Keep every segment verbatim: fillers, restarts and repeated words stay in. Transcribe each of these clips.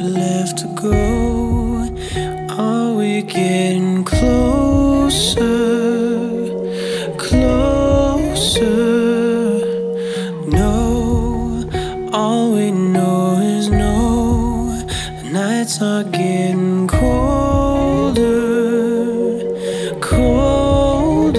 left to go? Are we getting closer, closer? No, all we know is no. The nights are getting colder, colder.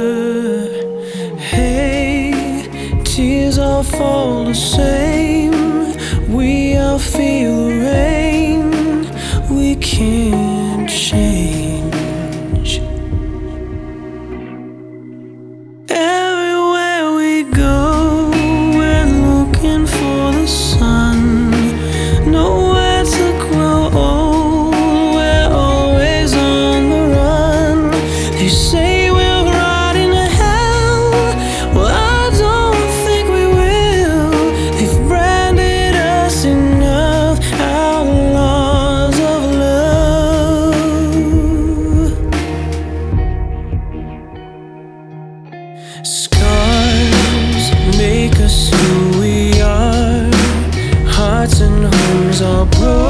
Hey, tears all fall the same. We all feel the rain. We can't change. Everywhere we go, we're looking for the sun. Nowhere to grow old, we're always on the run. They say we're riding to hell. Well, I don't think we will. They've branded us enough, outlaws of love. Scars make us who we are. Hearts and homes are broken.